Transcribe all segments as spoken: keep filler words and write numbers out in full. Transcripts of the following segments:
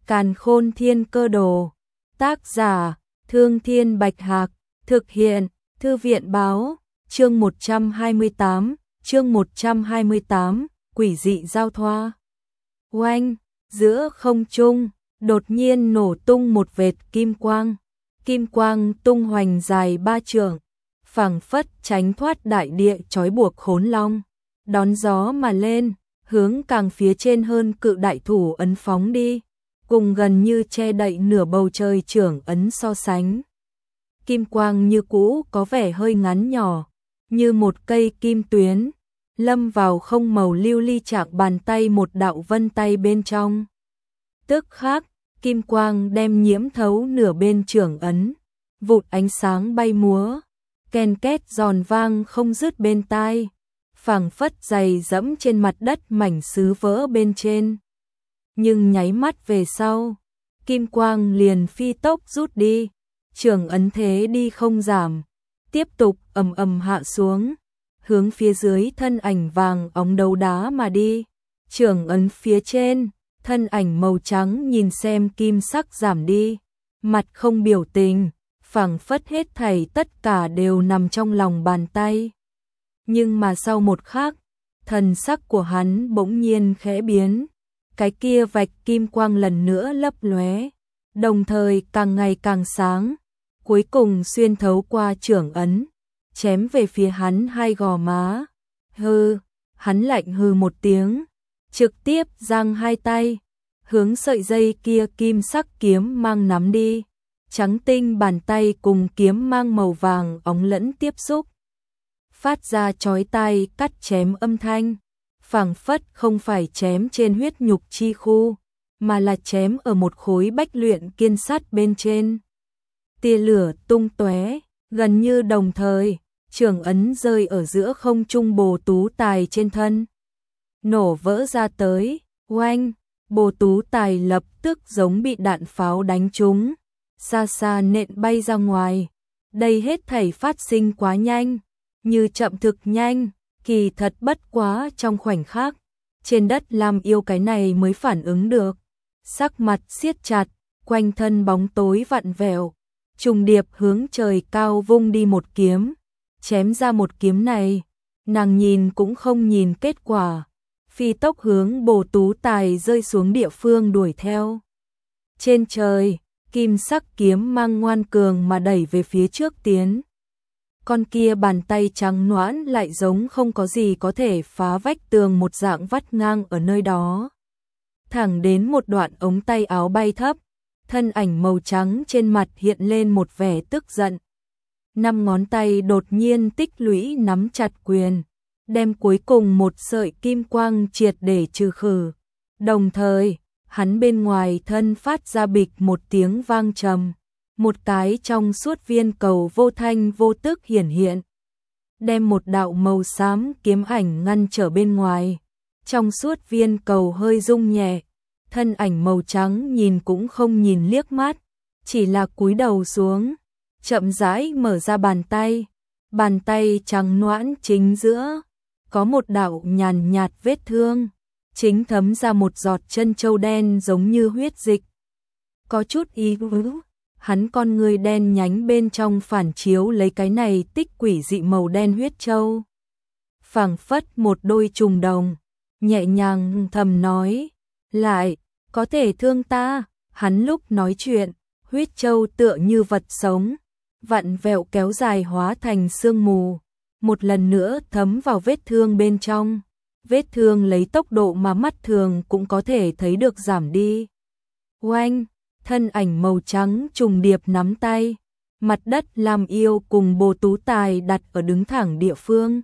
Càn Khôn Thiên Cơ Đồ. Tác giả: Thương Thiên Bạch Hạc. Thực hiện: Thư viện báo. Chương một trăm hai mươi tám, chương một trăm hai mươi tám, quỷ dị giao thoa. Oanh, giữa không trung, đột nhiên nổ tung một vệt kim quang. Kim quang tung hoành dài ba trượng, phảng phất tránh thoát đại địa trói buộc khốn long, đón gió mà lên, hướng càng phía trên hơn cự đại thủ ấn phóng đi, cùng gần như che đậy nửa bầu trời trưởng ấn so sánh. Kim quang như cũ có vẻ hơi ngắn nhỏ, như một cây kim tuyến, lâm vào không màu lưu ly trạng bàn tay một đạo vân tay bên trong. Tức khắc, kim quang đem nhiễm thấu nửa bên trưởng ấn, vụt ánh sáng bay múa, ken két giòn vang không dứt bên tai, phảng phất giày dẫm trên mặt đất mảnh sứ vỡ bên trên. Nhưng nháy mắt về sau, kim quang liền phi tốc rút đi, trưởng ấn thế đi không giảm, tiếp tục ầm ầm hạ xuống, hướng phía dưới thân ảnh vàng óng đấu đá mà đi. Trưởng ấn phía trên, thân ảnh màu trắng nhìn xem kim sắc giảm đi, mặt không biểu tình, phảng phất hết thảy tất cả đều nằm trong lòng bàn tay. Nhưng mà sau một khắc, thần sắc của hắn bỗng nhiên khẽ biến, cái kia vạch kim quang lần nữa lấp lóe, đồng thời càng ngày càng sáng, cuối cùng xuyên thấu qua trưởng ấn, chém về phía hắn hai gò má. Hừ, hắn lạnh hừ một tiếng, trực tiếp giang hai tay, hướng sợi dây kia kim sắc kiếm mang nắm đi. Trắng tinh bàn tay cùng kiếm mang màu vàng óng lẫn tiếp xúc, phát ra chói tai cắt chém âm thanh, phảng phất không phải chém trên huyết nhục chi khu, mà là chém ở một khối bách luyện kiên sắt bên trên. Tia lửa tung tóe, gần như đồng thời, trường ấn rơi ở giữa không trung Bồ Tú Tài trên thân, nổ vỡ ra tới. Oanh, Bồ Tú Tài lập tức giống bị đạn pháo đánh trúng, xa xa nện bay ra ngoài. Đây hết thảy phát sinh quá nhanh, như chậm thực nhanh, kỳ thật bất quá trong khoảnh khắc. Trên đất Lam Yêu cái này mới phản ứng được, sắc mặt siết chặt, quanh thân bóng tối vặn vẹo, trùng điệp hướng trời cao vung đi một kiếm. Chém ra một kiếm này, nàng nhìn cũng không nhìn kết quả, phi tốc hướng Bồ Tú Tài rơi xuống địa phương đuổi theo. Trên trời, kim sắc kiếm mang ngoan cường mà đẩy về phía trước tiến. Con kia bàn tay trắng nõn lại giống không có gì có thể phá vách tường một dạng vắt ngang ở nơi đó. Thẳng đến một đoạn ống tay áo bay thấp, thân ảnh màu trắng trên mặt hiện lên một vẻ tức giận. Năm ngón tay đột nhiên tích lũy nắm chặt quyền, đem cuối cùng một sợi kim quang triệt để trừ khử. Đồng thời, hắn bên ngoài thân phát ra bịch một tiếng vang trầm, một cái trong suốt viên cầu vô thanh vô tức hiển hiện, đem một đạo màu xám kiếm ảnh ngăn trở bên ngoài. Trong suốt viên cầu hơi rung nhẹ, thân ảnh màu trắng nhìn cũng không nhìn liếc mắt, chỉ là cúi đầu xuống, chậm rãi mở ra bàn tay. Bàn tay trắng nõn chính giữa có một đạo nhàn nhạt vết thương, chính thấm ra một giọt chân châu đen giống như huyết dịch. Có chút ý ứ, hắn con người đen nhánh bên trong phản chiếu lấy cái này tích quỷ dị màu đen huyết châu. Phảng phất một đôi trùng đồng, nhẹ nhàng thầm nói, lại, có thể thương ta. Hắn lúc nói chuyện, huyết châu tựa như vật sống, vặn vẹo kéo dài hóa thành sương mù, một lần nữa thấm vào vết thương bên trong. Vết thương lấy tốc độ mà mắt thường cũng có thể thấy được giảm đi. Oanh, thân ảnh màu trắng trùng điệp nắm tay, mặt đất Lam Yêu cùng Bồ Tú Tài đặt ở đứng thẳng địa phương,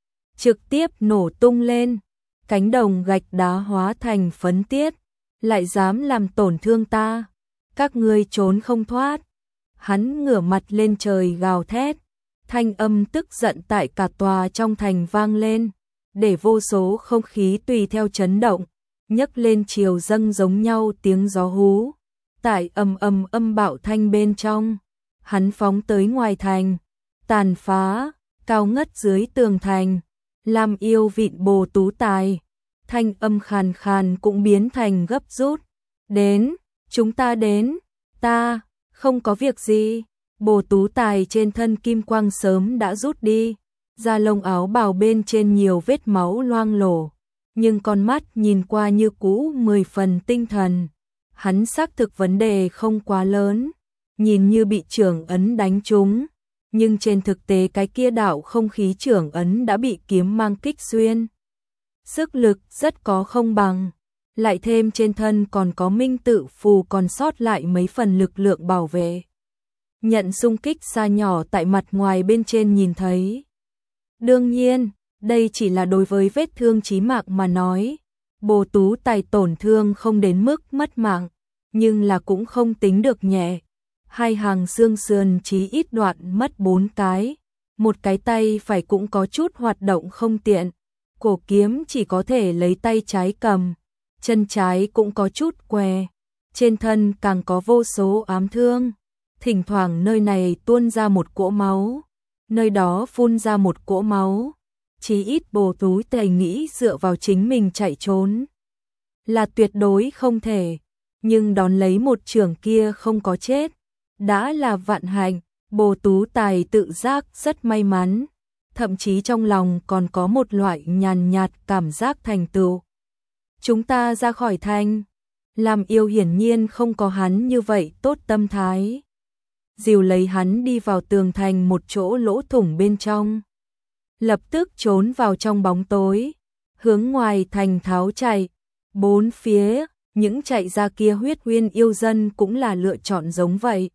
trực tiếp nổ tung lên, cánh đồng gạch đá hóa thành phấn tiết. Lại dám làm tổn thương ta, các ngươi trốn không thoát. Hắn ngửa mặt lên trời gào thét, thanh âm tức giận tại cả tòa trong thành vang lên, để vô số không khí tùy theo chấn động, nhấc lên chiều dâng giống nhau tiếng gió hú. Tại ầm ầm âm bạo thanh bên trong, hắn phóng tới ngoài thành, tàn phá, cao ngất dưới tường thành. Lam Yêu vịn Bồ Tú Tài, thanh âm khàn khàn cũng biến thành gấp rút. Đến, chúng ta đến, ta, không có việc gì. Bồ Tú Tài trên thân kim quang sớm đã rút đi, da lông áo bào bên trên nhiều vết máu loang lổ, nhưng con mắt nhìn qua như cũ mười phần tinh thần. Hắn xác thực vấn đề không quá lớn, nhìn như bị trưởng ấn đánh trúng, nhưng trên thực tế cái kia đạo không khí trưởng ấn đã bị kiếm mang kích xuyên. Sức lực rất có không bằng, lại thêm trên thân còn có minh tự phù còn sót lại mấy phần lực lượng bảo vệ. Nhận xung kích xa nhỏ tại mặt ngoài bên trên nhìn thấy. Đương nhiên, đây chỉ là đối với vết thương chí mạng mà nói. Bồ Tú Tài tổn thương không đến mức mất mạng, nhưng là cũng không tính được nhẹ. Hai hàng xương sườn chí ít đoạn mất bốn cái, một cái tay phải cũng có chút hoạt động không tiện. Cổ kiếm chỉ có thể lấy tay trái cầm, chân trái cũng có chút què, trên thân càng có vô số ám thương. Thỉnh thoảng nơi này tuôn ra một cỗ máu, nơi đó phun ra một cỗ máu. Chí ít Bồ Tú Tài nghĩ dựa vào chính mình chạy trốn là tuyệt đối không thể, nhưng đón lấy một trường kia không có chết, đã là vạn hạnh. Bồ Tú Tài tự giác rất may mắn, thậm chí trong lòng còn có một loại nhàn nhạt cảm giác thành tựu. Chúng ta ra khỏi thành, làm yêu hiển nhiên không có hắn như vậy tốt tâm thái. Dìu lấy hắn đi vào tường thành một chỗ lỗ thủng bên trong, lập tức trốn vào trong bóng tối, hướng ngoài thành tháo chạy. Bốn phía, những chạy ra kia huyết uyên yêu dân cũng là lựa chọn giống vậy.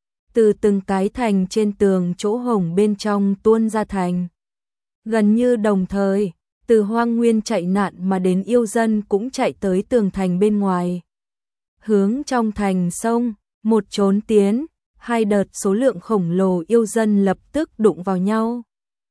Từ từng cái thành trên tường chỗ hổng bên trong tuôn ra thành. Gần như đồng thời, từ hoang nguyên chạy nạn mà đến yêu dân cũng chạy tới tường thành bên ngoài. Hướng trong thành sông, một trốn tiến, hai đợt số lượng khổng lồ yêu dân lập tức đụng vào nhau,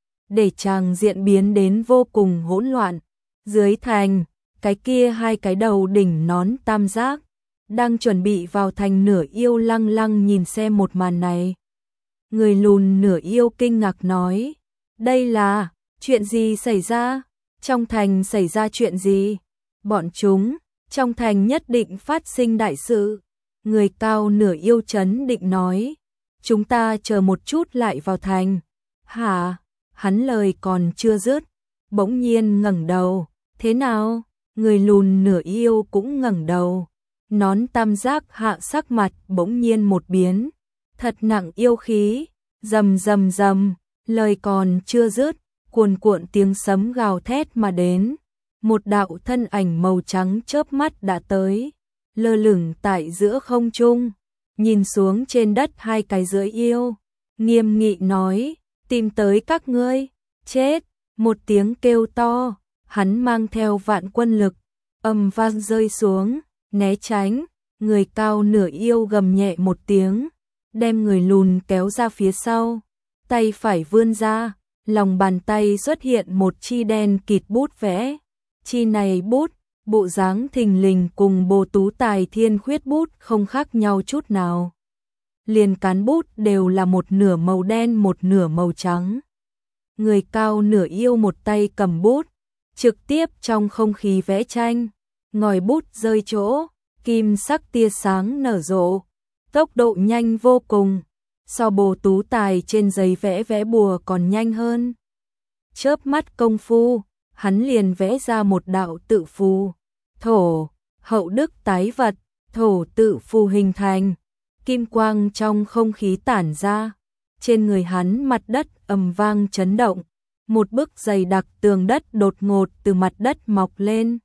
để tràng diện biến đến vô cùng hỗn loạn. Dưới thành, cái kia hai cái đầu đỉnh nón tam giác, đang chuẩn bị vào thành nửa yêu lăng lăng nhìn xem một màn này. Người lùn nửa yêu kinh ngạc nói, đây là, chuyện gì xảy ra? Trong thành xảy ra chuyện gì? Bọn chúng, trong thành nhất định phát sinh đại sự. Người cao nửa yêu chấn định nói, chúng ta chờ một chút lại vào thành. Hả? Hắn lời còn chưa dứt, bỗng nhiên ngẩng đầu, thế nào? Người lùn nửa yêu cũng ngẩng đầu. Nón tam giác hạ sắc mặt bỗng nhiên một biến, thật nặng yêu khí, rầm rầm rầm, lời còn chưa dứt, cuồn cuộn tiếng sấm gào thét mà đến. Một đạo thân ảnh màu trắng chớp mắt đã tới, lơ lửng tại giữa không trung, nhìn xuống trên đất hai cái dưới yêu, nghiêm nghị nói, tìm tới các ngươi, chết. Một tiếng kêu to, hắn mang theo vạn quân lực, ầm vang rơi xuống, né tránh. Người cao nửa yêu gầm nhẹ một tiếng, đem người lùn kéo ra phía sau, tay phải vươn ra, lòng bàn tay xuất hiện một chi đen kịt bút vẽ. Chi này bút, bộ dáng thình lình cùng Bồ Tú Tài thiên khuyết bút không khác nhau chút nào. Liền cán bút đều là một nửa màu đen một nửa màu trắng. Người cao nửa yêu một tay cầm bút, trực tiếp trong không khí vẽ tranh, ngòi bút rơi chỗ, kim sắc tia sáng nở rộ, tốc độ nhanh vô cùng, so Bồ Tú Tài trên giấy vẽ vẽ bùa còn nhanh hơn. Chớp mắt công phu, hắn liền vẽ ra một đạo tự phù, thổ, hậu đức tái vật, thổ tự phù hình thành, kim quang trong không khí tản ra, trên người hắn mặt đất ầm vang chấn động, một bức dày đặc tường đất đột ngột từ mặt đất mọc lên.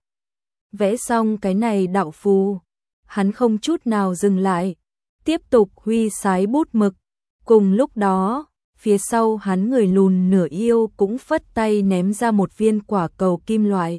Vẽ xong cái này đạo phù, hắn không chút nào dừng lại, tiếp tục huy sái bút mực. Cùng lúc đó, phía sau hắn người lùn nửa yêu cũng phất tay ném ra một viên quả cầu kim loại.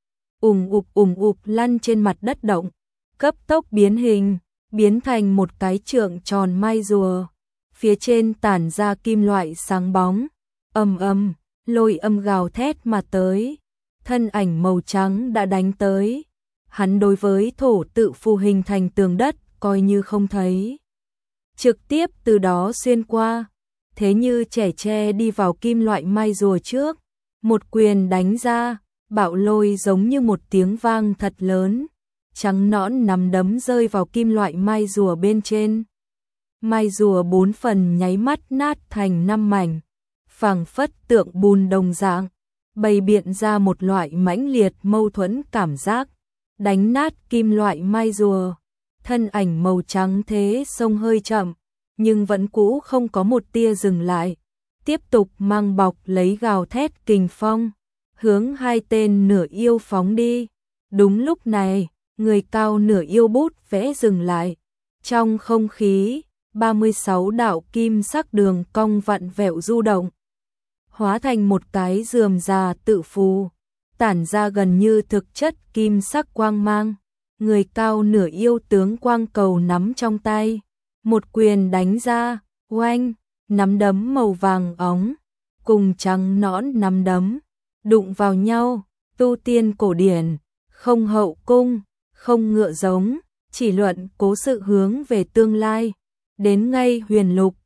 Ùm ụp ùm ụp lăn trên mặt đất động, cấp tốc biến hình, biến thành một cái trượng tròn mai rùa. Phía trên tản ra kim loại sáng bóng, ầm ầm, lôi âm gào thét mà tới. Thân ảnh màu trắng đã đánh tới. Hắn đối với thổ tự phù hình thành tường đất coi như không thấy, trực tiếp từ đó xuyên qua, thế như trẻ tre đi vào kim loại mai rùa trước, một quyền đánh ra, bạo lôi giống như một tiếng vang thật lớn, trắng nõn nắm đấm rơi vào kim loại mai rùa bên trên. Mai rùa bốn phần nháy mắt nát thành năm mảnh, phảng phất tượng bùn đồng dạng, bày biện ra một loại mãnh liệt mâu thuẫn cảm giác, đánh nát kim loại mai rùa. Thân ảnh màu trắng thế xông hơi chậm, nhưng vẫn cũ không có một tia dừng lại, tiếp tục mang bọc lấy gào thét kình phong, hướng hai tên nửa yêu phóng đi. Đúng lúc này, người cao nửa yêu bút vẽ dừng lại, trong không khí, ba mươi sáu đạo kim sắc đường cong vặn vẹo du động, hóa thành một cái rườm rà tự phù, tản ra gần như thực chất kim sắc quang mang. Người cao nửa yêu tướng quang cầu nắm trong tay, một quyền đánh ra, oanh, nắm đấm màu vàng óng, cùng trắng nõn nắm đấm, đụng vào nhau. Tu tiên cổ điển, không hậu cung, không ngựa giống, chỉ luận cố sự hướng về tương lai. Đến ngay huyền lục,